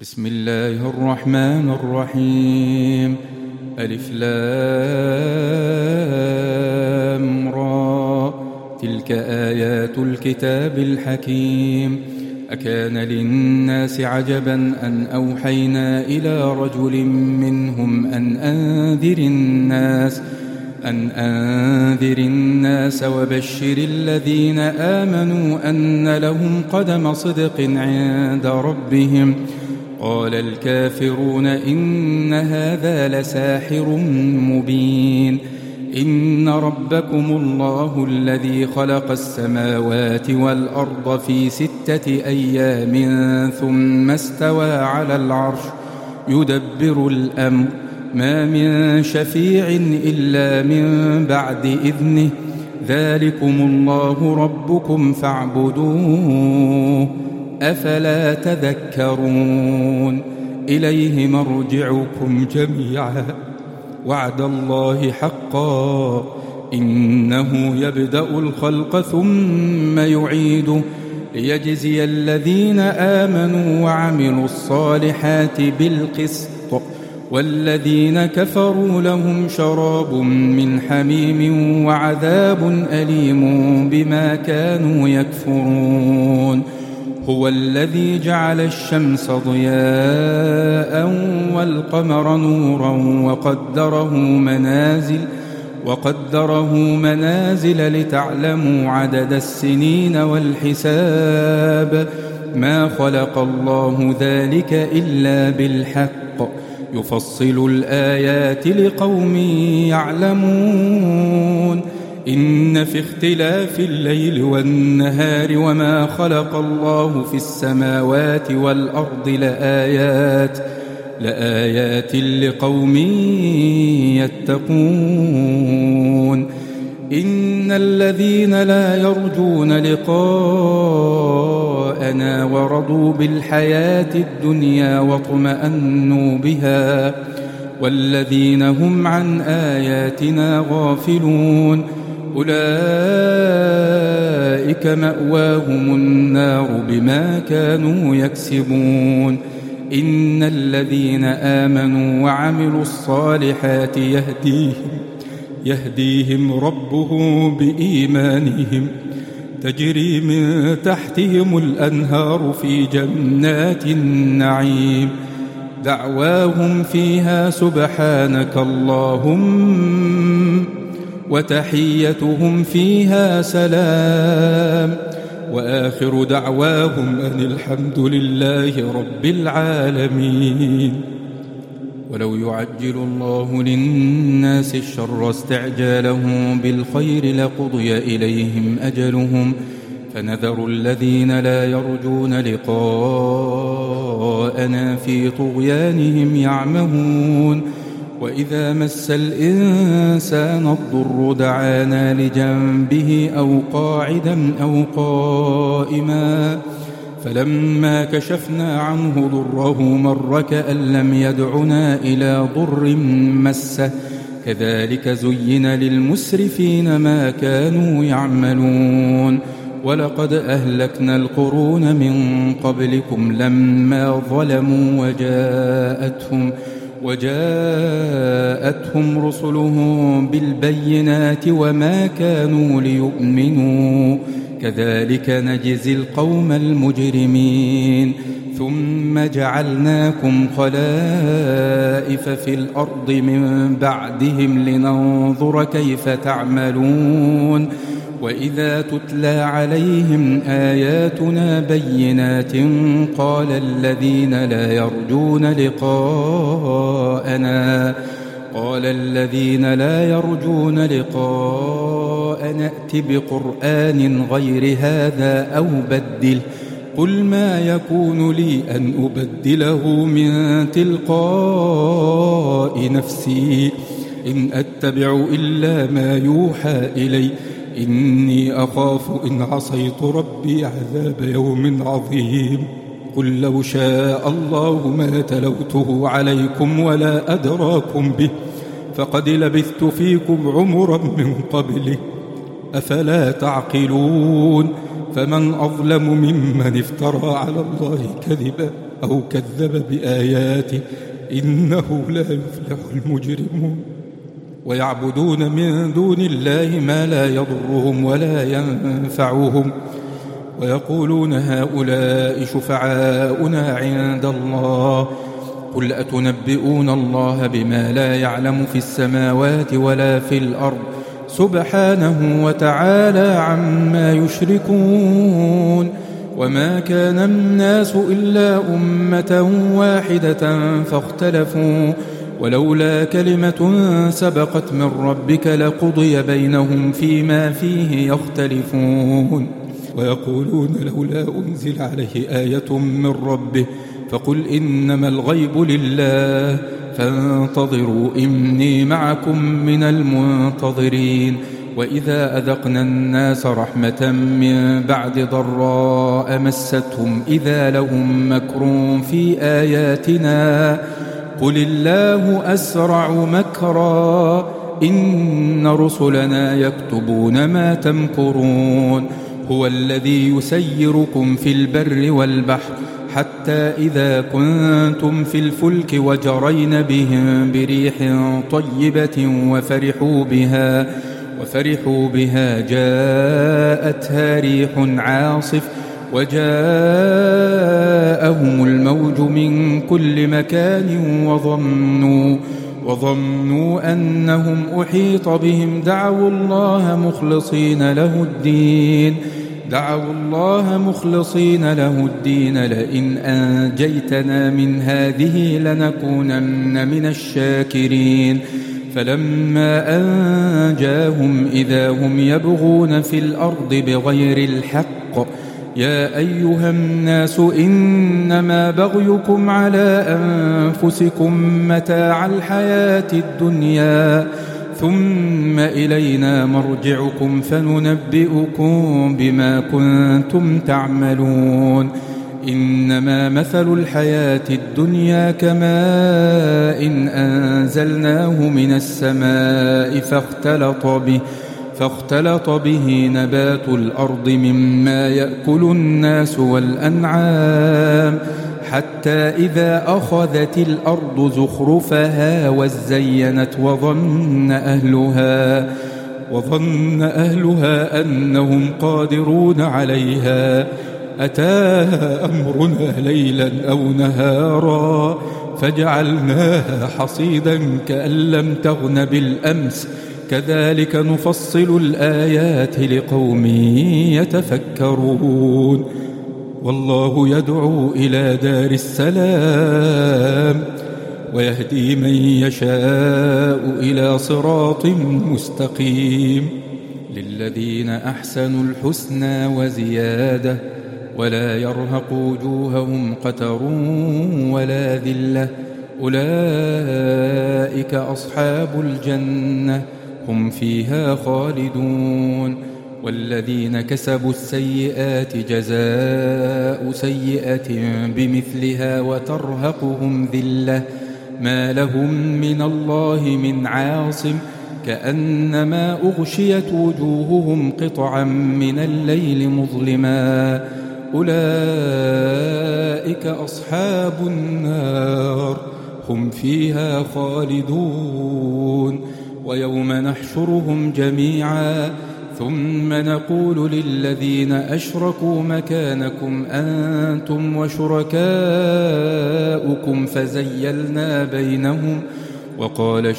بسم الله الرحمن الرحيم. ألف لام را، تلك آيات الكتاب الحكيم. أكان للناس عجبا أن أوحينا إلى رجل منهم أن أنذر الناس وبشر الذين آمنوا أن لهم قدم صدق عند ربهم. قال الكافرون إن هذا لساحر مبين. إن ربكم الله الذي خلق السماوات والأرض في 6 أيام ثم استوى على العرش يدبر الأمر، ما من شفيع إلا من بعد إذنه، ذلكم الله ربكم فاعبدوه، أفلا تذكرون. إليه مرجعكم جميعا، وعد الله حقا، إنه يبدأ الخلق ثم يعيده، ليجزي الذين آمنوا وعملوا الصالحات بالقسط، والذين كفروا لهم شراب من حميم وعذاب أليم بما كانوا يكفرون. هو الذي جعل الشمس ضياء والقمر نورا وقدره منازل لتعلموا عدد السنين والحساب، ما خلق الله ذلك إلا بالحق، يفصل الآيات لقوم يعلمون. إن في اختلاف الليل والنهار وما خلق الله في السماوات والأرض لآيات لقوم يتقون. إن الذين لا يرجون لقاءنا ورضوا بالحياة الدنيا واطمأنوا بها، والذين هم عن آياتنا غافلون، أولئك مأواهم النار بما كانوا يكسبون. إن الذين آمنوا وعملوا الصالحات يهديهم ربهم بإيمانهم، تجري من تحتهم الأنهار في جنات النعيم، دعواهم فيها سبحانك اللهم، وتحيتهم فيها سلام، وآخر دعواهم أن الحمد لله رب العالمين. ولو يعجل الله للناس الشر استعجالهم بالخير لقضي إليهم أجلهم، فنذر الذين لا يرجون لقاءنا في طغيانهم يعمهون. وإذا مس الإنسان الضر دعانا لجنبه أو قاعدا أو قائما، فلما كشفنا عنه ضره مر كأن لم يدعنا إلى ضر مسه، كذلك زين للمسرفين ما كانوا يعملون. ولقد أهلكنا القرون من قبلكم لما ظلموا وجاءتهم رسلهم بالبينات وما كانوا ليؤمنوا، كذلك نجزي القوم المجرمين. ثم جعلناكم خلائف في الأرض من بعدهم لننظر كيف تعملون. وإذا تتلى عليهم آياتنا بينات قال الذين لا يرجون لقاءنا ائت بقرآن غير هذا أو بدله، قل ما يكون لي أن أبدله من تلقاء نفسي، إن أتبع إلا ما يوحى إلي، إني أخاف إن عصيت ربي عذاب يوم عظيم. قل لو شاء الله ما تلوته عليكم ولا أدراكم به، فقد لبثت فيكم عمرا من قبله، أفلا تعقلون. فمن أظلم ممن افترى على الله كذبا أو كذب بآياته إنه لا يفلح المجرمون. ويعبدون من دون الله ما لا يضرهم ولا ينفعهم ويقولون هؤلاء شفعاؤنا عند الله قل أتنبئون الله بما لا يعلم في السماوات ولا في الأرض سبحانه وتعالى عما يشركون. وما كان الناس إلا أمة واحدة فاختلفوا ولولا كلمة سبقت من ربك لقضي بينهم فيما فيه يختلفون. ويقولون لولا أنزل عليه آية من ربه فقل إنما الغيب لله فانتظروا إني معكم من المنتظرين. وإذا أذقنا الناس رحمة من بعد ضراء مستهم إذا لهم مكر في آياتنا قل الله أسرع مكرا إن رسلنا يكتبون ما تمكرون. هو الذي يسيركم في البر والبحر حتى إذا كنتم في الفلك وجرين بهم بريح طيبة وفرحوا بها جاءتها ريح عاصف وجاءهم الموج من كل مكان وظنوا أنهم أحيط بهم دعوا الله مخلصين له الدين لئن أنجيتنا من هذه لنكونن من الشاكرين. فلما أنجاهم إذا هم يبغون في الأرض بغير الحق يا أيها الناس إنما بغيكم على أنفسكم متاع الحياة الدنيا ثم إلينا مرجعكم فننبئكم بما كنتم تعملون. إنما مثل الحياة الدنيا كماء إن أنزلناه من السماء فاختلط به نبات الأرض مما يأكل الناس والأنعام حتى إذا أخذت الأرض زخرفها وزينت وظن أهلها أنهم قادرون عليها أتاها أمرنا ليلا أو نهارا فجعلناها حصيدا كأن لم تغن بالأمس كذلك نفصل الآيات لقوم يتفكرون. والله يدعو إلى دار السلام ويهدي من يشاء إلى صراط مستقيم. للذين أحسنوا الحسنى وزيادة ولا يرهق وجوههم قتر ولا ذلة أولئك أصحاب الجنة هم فيها خالدون. والذين كسبوا السيئات جزاء سيئة بمثلها وترهقهم ذلة ما لهم من الله من عاصم كأنما أغشيت وجوههم قطعا من الليل مظلما أولئك أصحاب النار هم فيها خالدون. ويوم نحشرهم جميعا ثم نقول للذين أشركوا مكانكم أنتم وشركاؤكم فزيلنا بينهم وقال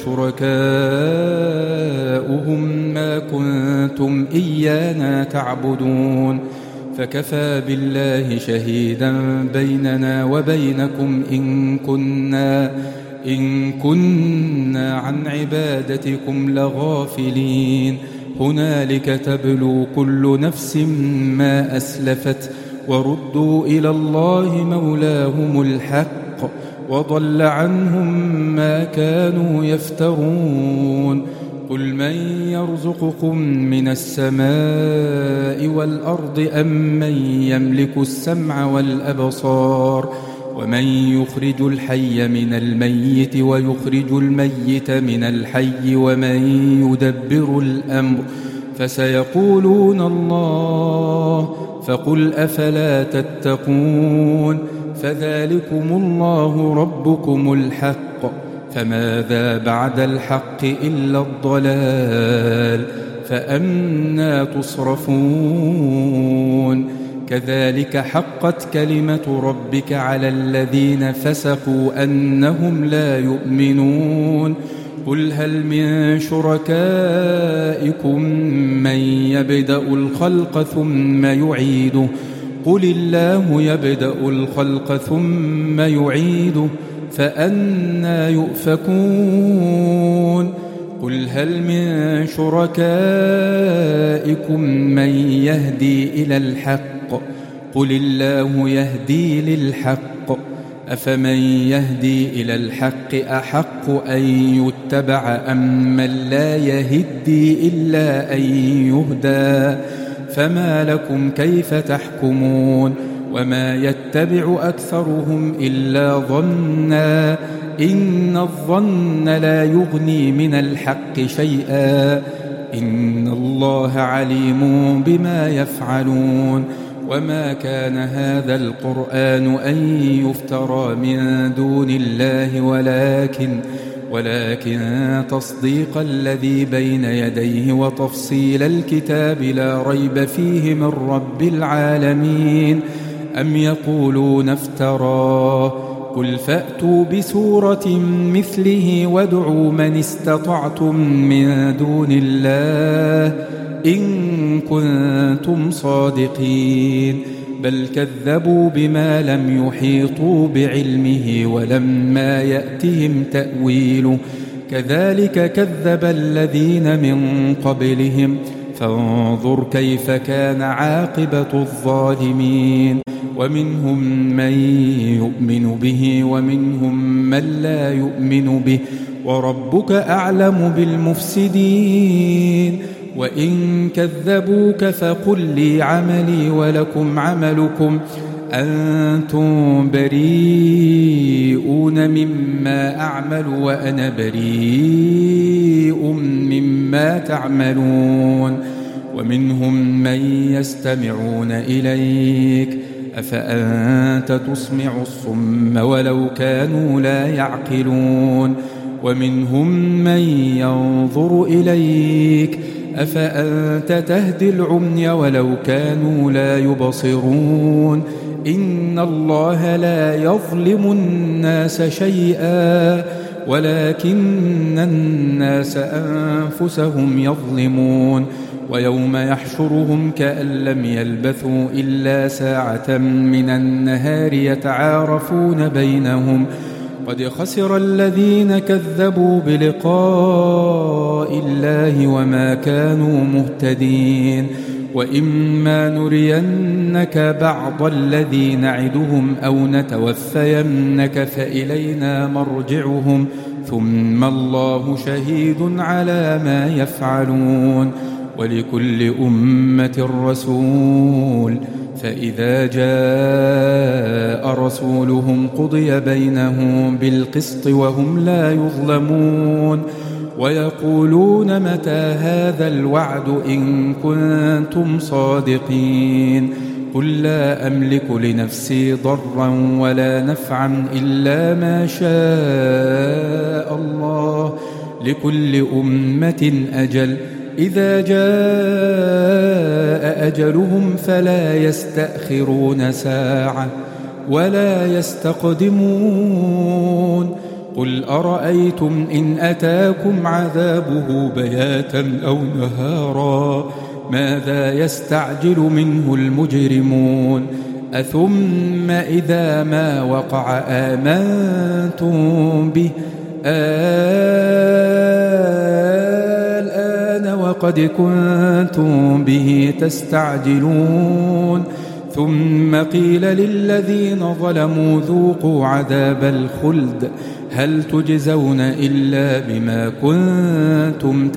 شركاؤهم ما كنتم إيانا تعبدون فكفى بالله شهيدا بيننا وبينكم إن كنا عن عبادتكم لغافلين. هنالك تبلو كل نفس ما أسلفت وردوا إلى الله مولاهم الحق وضل عنهم ما كانوا يفترون. قل من يرزقكم من السماء والأرض أم من يملك السمع والأبصار ومن يخرج الحي من الميت ويخرج الميت من الحي ومن يدبر الأمر فسيقولون الله فقل أفلا تتقون فذلكم الله ربكم الحق، فماذا بعد الحق إلا الضلال، فأنى تصرفون؟ كذلك حقت كلمة ربك على الذين فسقوا أنهم لا يؤمنون. قل هل من شركائكم من يبدأ الخلق ثم يعيده؟ قل الله يبدأ الخلق ثم يعيده، فأنى يؤفكون؟ قل هل من شركائكم من يهدي إلى الحق؟ قل الله يهدي للحق، أفمن يهدي إلى الحق أحق أن يتبع أم من لا يهدي إلا أن يهدى؟ فما لكم كيف تحكمون؟ وما يتبع أكثرهم إلا ظنا، إن الظن لا يغني من الحق شيئا، إن الله عليم بما يفعلون. وما كان هذا القرآن أن يفترى من دون الله، ولكن تصديق الذي بين يديه وتفصيل الكتاب لا ريب فيه من رب العالمين. أم يقولون افتراه؟ قل فأتوا بسورة مثله وادعوا من استطعتم من دون الله إن كنتم صادقين. بل كذبوا بما لم يحيطوا بعلمه ولما يأتهم تأويله، كذلك كذب الذين من قبلهم، فانظر كيف كان عاقبة الظالمين. ومنهم من يؤمن به ومنهم من لا يؤمن به، وربك أعلم بالمفسدين. وإن كذبوك فقل لي عملي ولكم عملكم، أنتم بريئون مما أعمل وأنا بريء مما تعملون. ومنهم من يستمعون إليك، أفأنت تسمع الصم ولو كانوا لا يعقلون. ومنهم من ينظر إليك، أفأنت تهدي العمي ولو كانوا لا يبصرون. إن الله لا يظلم الناس شيئا ولكن الناس أنفسهم يظلمون. ويوم يحشرهم كأن لم يلبثوا إلا ساعة من النهار يتعارفون بينهم، قد خسر الذين كذبوا بلقاء الله وما كانوا مهتدين. وإما نرينك بعض الذي نعدهم أو نتوفينك فإلينا مرجعهم، ثم الله شهيد على ما يفعلون. ولكل أمة رسول، فإذا جاء رسولهم قضي بينهم بالقسط وهم لا يظلمون. ويقولون متى هذا الوعد إن كنتم صادقين؟ قل لا أملك لنفسي ضرا ولا نفعا إلا ما شاء الله، لكل أمة أجل، إذا جاء أجلهم فلا يستأخرون ساعة ولا يستقدمون. قل أرأيتم إن أتاكم عذابه بياتا أو نهارا ماذا يستعجل منه المجرمون؟ أثم إذا ما وقع آمنتم به الآن وقد كنتم به تستعجلون. ثم قيل للذين ظلموا ذوقوا عذاب الخلد هل تجزون إلا بما كنتم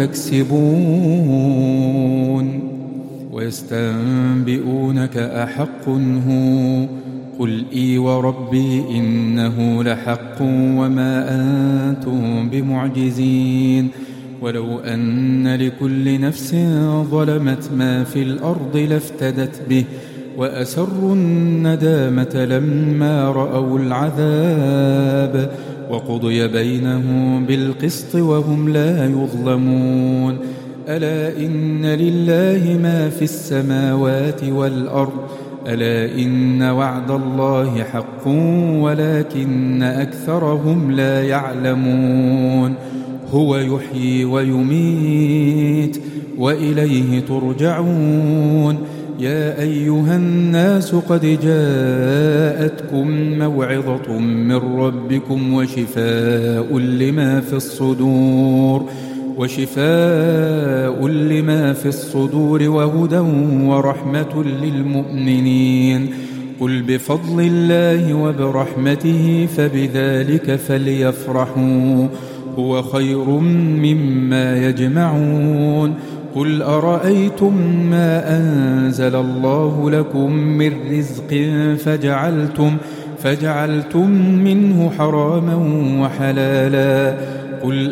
تكسبون. ويستنبئونك أحق هو؟ قل إي وربي إنه لحق وما أنتم بمعجزين. ولو أن لكل نفس ظلمت ما في الأرض لافتدت به، وأسروا الندامة لما رأوا العذاب وقضي بينهم بالقسط وهم لا يظلمون. ألا إن لله ما في السماوات والأرض ألا إن وعد الله حق ولكن أكثرهم لا يعلمون. هو يحيي ويميت وإليه ترجعون. يا أيها الناس قد جاءتكم موعظة من ربكم وشفاء لما في الصدور وهدى ورحمة للمؤمنين. قل بفضل الله وبرحمته فبذلك فليفرحوا هو خير مما يجمعون. قل أرأيتم ما أنزل الله لكم من رزق فجعلتم منه حراما وحلالا قل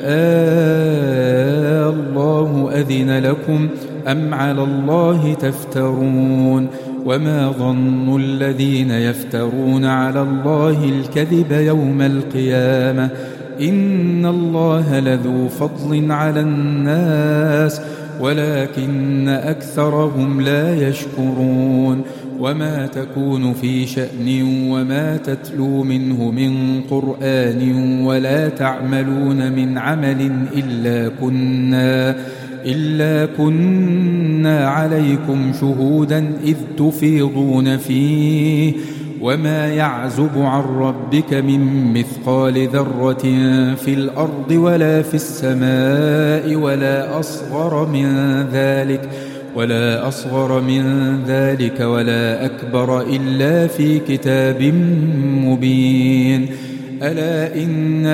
الله أذن لكم أم على الله تفترون. وما ظن الذين يفترون على الله الكذب يوم القيامة إن الله لذو فضل على الناس ولكن أكثرهم لا يشكرون. وما تكون في شأن وما تتلو منه من قرآن ولا تعملون من عمل إلا كنا عليكم شهودا إذ تفيضون فيه. وما يعزب عن ربك من مثقال ذرة في الأرض ولا في السماء ولا أصغر من ذلك ولا أكبر إلا في كتاب مبين. ألا إن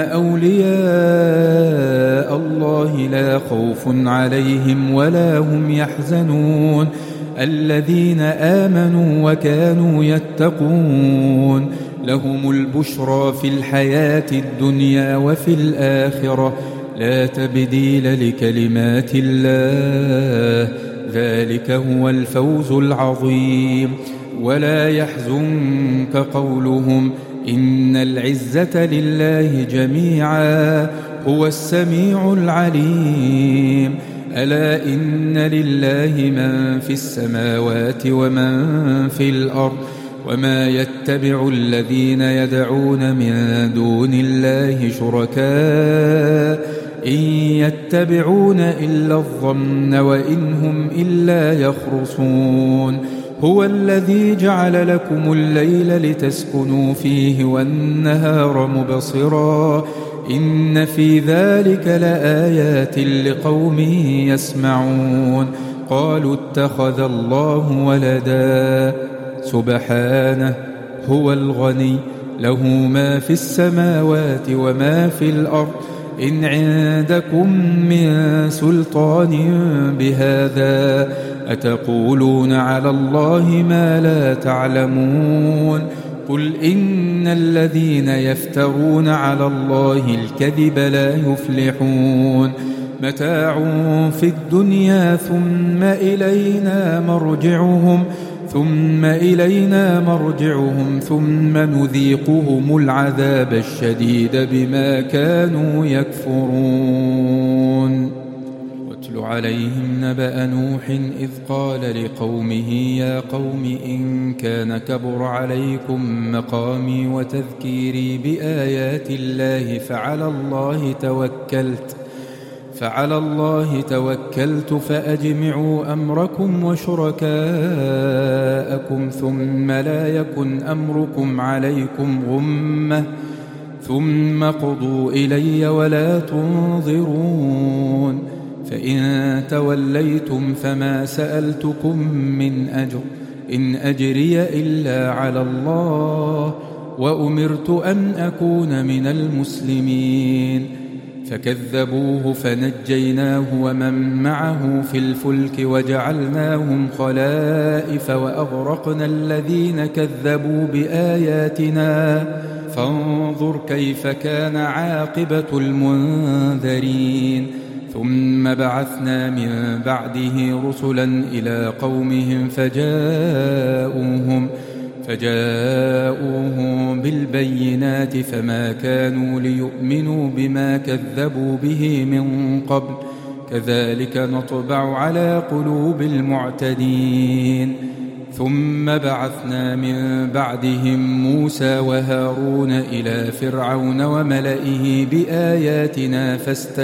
أولياء الله لا خوف عليهم ولا هم يحزنون الذين آمنوا وكانوا يتقون. لهم البشرى في الحياة الدنيا وفي الآخرة لا تبديل لكلمات الله ذلك هو الفوز العظيم. ولا يحزنك قولهم إن العزة لله جميعا هو السميع العليم. ألا إن لله من في السماوات ومن في الأرض وما يتبع الذين يدعون من دون الله شركاء إن يتبعون إلا الظن وإن هم إلا يخرصون. هو الذي جعل لكم الليل لتسكنوا فيه والنهار مبصرا إن في ذلك لآيات لقوم يسمعون. قالوا اتخذ الله ولدا سبحانه هو الغني له ما في السماوات وما في الأرض إن عندكم من سلطان بهذا أتقولون على الله ما لا تعلمون. قل إن الذين يفترون على الله الكذب لا يفلحون. متاع في الدنيا ثم إلينا مرجعهم ثم نذيقهم العذاب الشديد بما كانوا يكفرون. واتل عليهم نبأ نوح إذ قال لقومه يا قوم إن كان كبر عليكم مقامي وتذكيري بآيات الله فعلى الله توكلت فأجمعوا أمركم وشركاءكم ثم لا يكن أمركم عليكم غمة ثم قضوا إلي ولا تنظرون. فإن توليتم فما سألتكم من أجر إن أجري إلا على الله وأمرت أن أكون من المسلمين. فكذبوه فنجيناه ومن معه في الفلك وجعلناهم خلائف وأغرقنا الذين كذبوا بآياتنا فانظر كيف كان عاقبة المنذرين. ثم بعثنا من بعده رسلا إلى قومهم فجاءوهم بالبينات فما كانوا ليؤمنوا بما كذبوا به من قبل كذلك نطبع على قلوب المعتدين. ثم بعثنا من بعدهم موسى وهارون إلى فرعون وملئه بآياتنا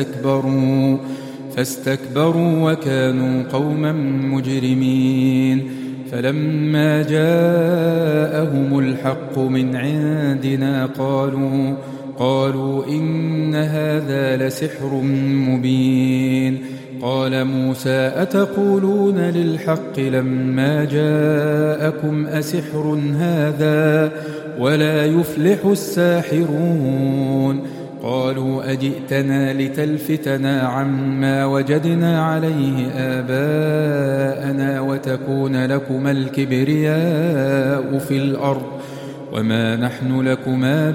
فاستكبروا وكانوا قوما مجرمين. فلما جاءهم الحق من عندنا قالوا إن هذا لسحر مبين. قال موسى أتقولون للحق لما جاءكم أسحر هذا ولا يفلح الساحرون. قالوا أجئتنا لتلفتنا عما وجدنا عليه آباءنا وتكون لكما الكبرياء في الأرض وما نحن لكما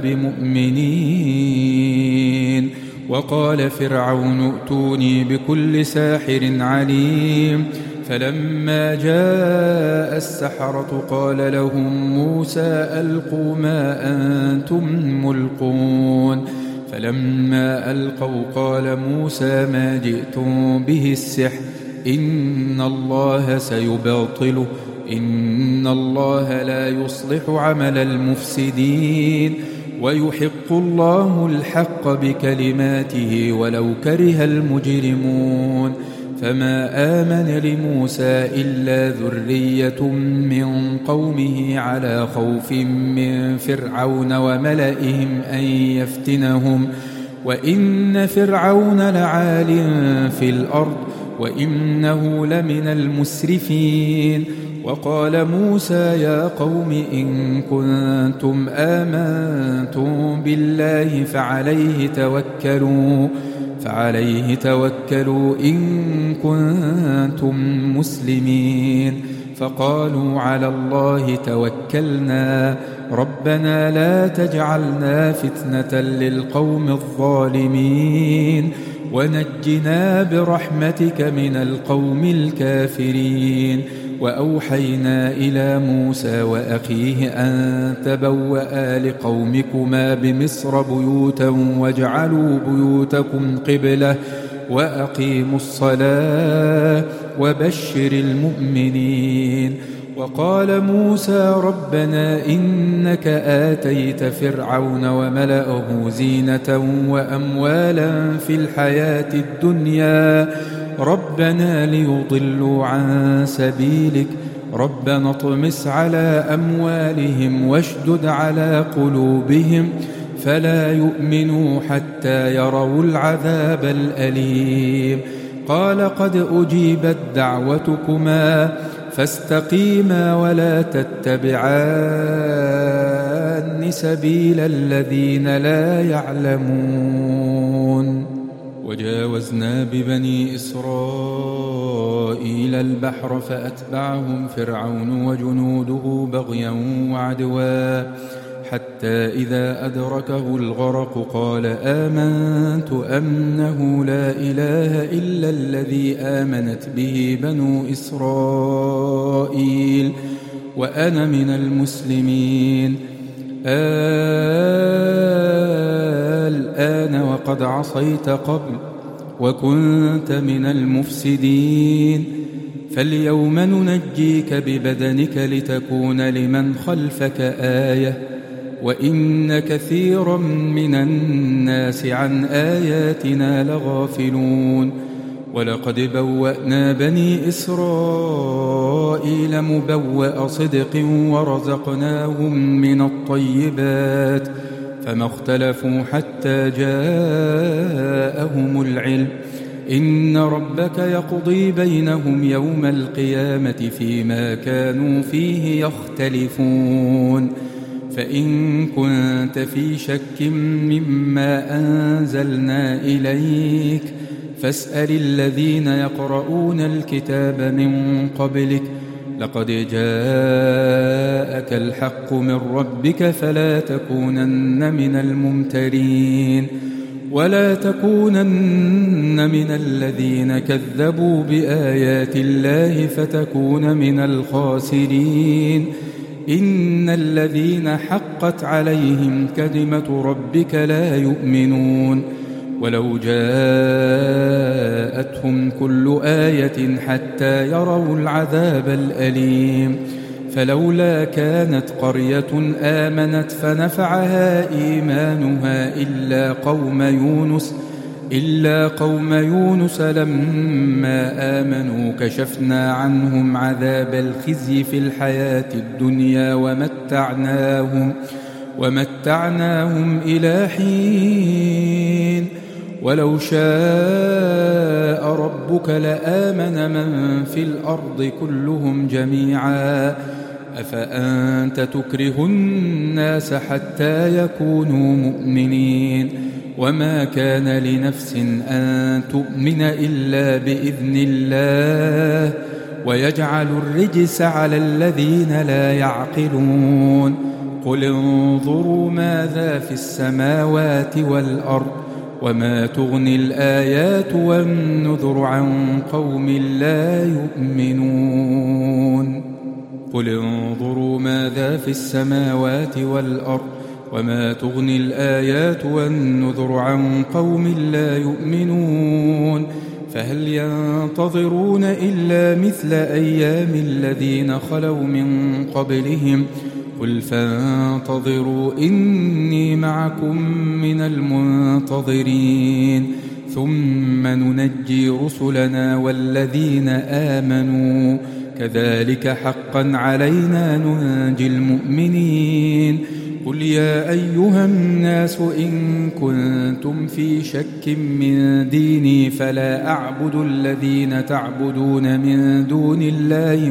بمؤمنين. وقال فرعون ائتوني بكل ساحر عليم. فلما جاء السحرة قال لهم موسى ألقوا ما أنتم ملقون. فلما ألقوا قال موسى ما جئتم به السحر إن الله سيبطله إن الله لا يصلح عمل المفسدين ويحق الله الحق بكلماته ولو كره المجرمون. فما آمن لموسى إلا ذرية من قومه على خوف من فرعون وملئهم أن يفتنهم وإن فرعون لعال في الأرض وإنه لمن المسرفين. وقال موسى يا قوم إن كنتم آمنتم بالله فعليه توكلوا إن كنتم مسلمين. فقالوا على الله توكلنا ربنا لا تجعلنا فتنة للقوم الظالمين ونجنا برحمتك من القوم الكافرين. وأوحينا إلى موسى وأخيه أن تبوأ لقومكما بمصر بيوتا واجعلوا بيوتكم قبلة وأقيموا الصلاة وبشر المؤمنين. وقال موسى ربنا إنك آتيت فرعون وملأه زينة وأموالا في الحياة الدنيا ربنا ليضلوا عن سبيلك ربنا اطمس على أموالهم واشدد على قلوبهم فلا يؤمنوا حتى يروا العذاب الأليم. قال قد أجيبت دعوتكما فاستقيما ولا تتبعان سبيل الذين لا يعلمون. وجاوزنا ببني إسرائيل البحر فأتبعهم فرعون وجنوده بغيا وعدوا حتى إذا أدركه الغرق قال آمنت أنه لا إله إلا الذي آمنت به بنو إسرائيل وأنا من المسلمين. الآن وقد عصيت قبل وكنت من المفسدين فاليوم ننجيك ببدنك لتكون لمن خلفك آية وإن كثيرا من الناس عن آياتنا لغافلون. ولقد بوأنا بني إسرائيل مبوأ صدق ورزقناهم من الطيبات فما اختلفوا حتى جاءهم العلم إن ربك يقضي بينهم يوم القيامة فيما كانوا فيه يختلفون. فإن كنت في شك مما أنزلنا إليك فاسأل الذين يقرؤون الكتاب من قبلك لقد جاءك الحق من ربك فلا تكونن من الممترين. ولا تكونن من الذين كذبوا بآيات الله فتكون من الخاسرين. إن الذين حقت عليهم كلمة ربك لا يؤمنون ولو جاءتهم كل آية حتى يروا العذاب الأليم. فلولا كانت قرية آمنت فنفعها إيمانها إلا قوم يونس لما آمنوا كشفنا عنهم عذاب الخزي في الحياة الدنيا ومتعناهم إلى حين. ولو شاء ربك لآمن من في الأرض كلهم جميعا أفأنت تكره الناس حتى يكونوا مؤمنين. وما كان لنفس أن تؤمن إلا بإذن الله ويجعل الرجس على الذين لا يعقلون. قل انظروا ماذا في السماوات والأرض وما تغني الآيات والنذر عن قوم لا يؤمنون. قل انظروا ماذا في السماوات والأرض وما تغني الآيات والنذر عن قوم لا يؤمنون. فهل ينتظرون إلا مثل أيام الذين خلوا من قبلهم قل فانتظروا إني معكم من المنتظرين ثم ننجي رسلنا والذين آمنوا كذلك حقا علينا ننجي المؤمنين. قل يا أيها الناس إن كنتم في شك من ديني فلا أعبد الذين تعبدون من دون الله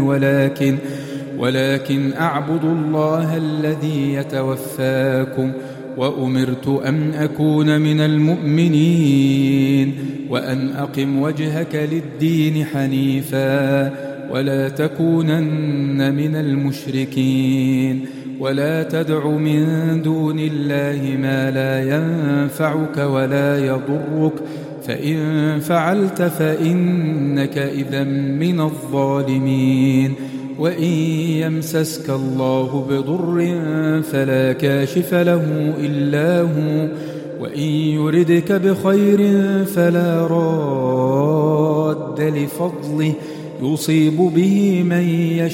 ولكن أعبد الله الذي يتوفاكم وأمرت أن أكون من المؤمنين وأن أقم وجهك للدين حنيفا ولا تكونن من المشركين ولا تدع من دون الله ما لا ينفعك ولا يضرك فإن فعلت فإنك إذا من الظالمين. وإن يمسسك الله بضر فلا كاشف له إلا هو وإن يردك بخير فلا راد لفضله يصيب به من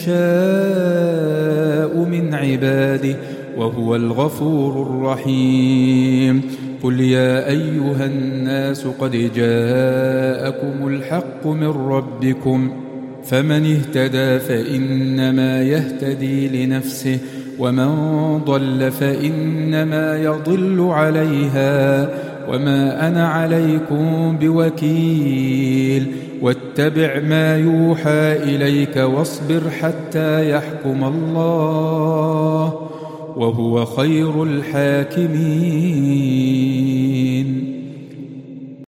يشاء من عباده وهو الغفور الرحيم. قل يا أيها الناس قد جاءكم الحق من ربكم فمن اهتدى فإنما يهتدي لنفسه ومن ضل فإنما يضل عليها وما أنا عليكم بوكيل. واتبع ما يوحى إليك واصبر حتى يحكم الله وهو خير الحاكمين.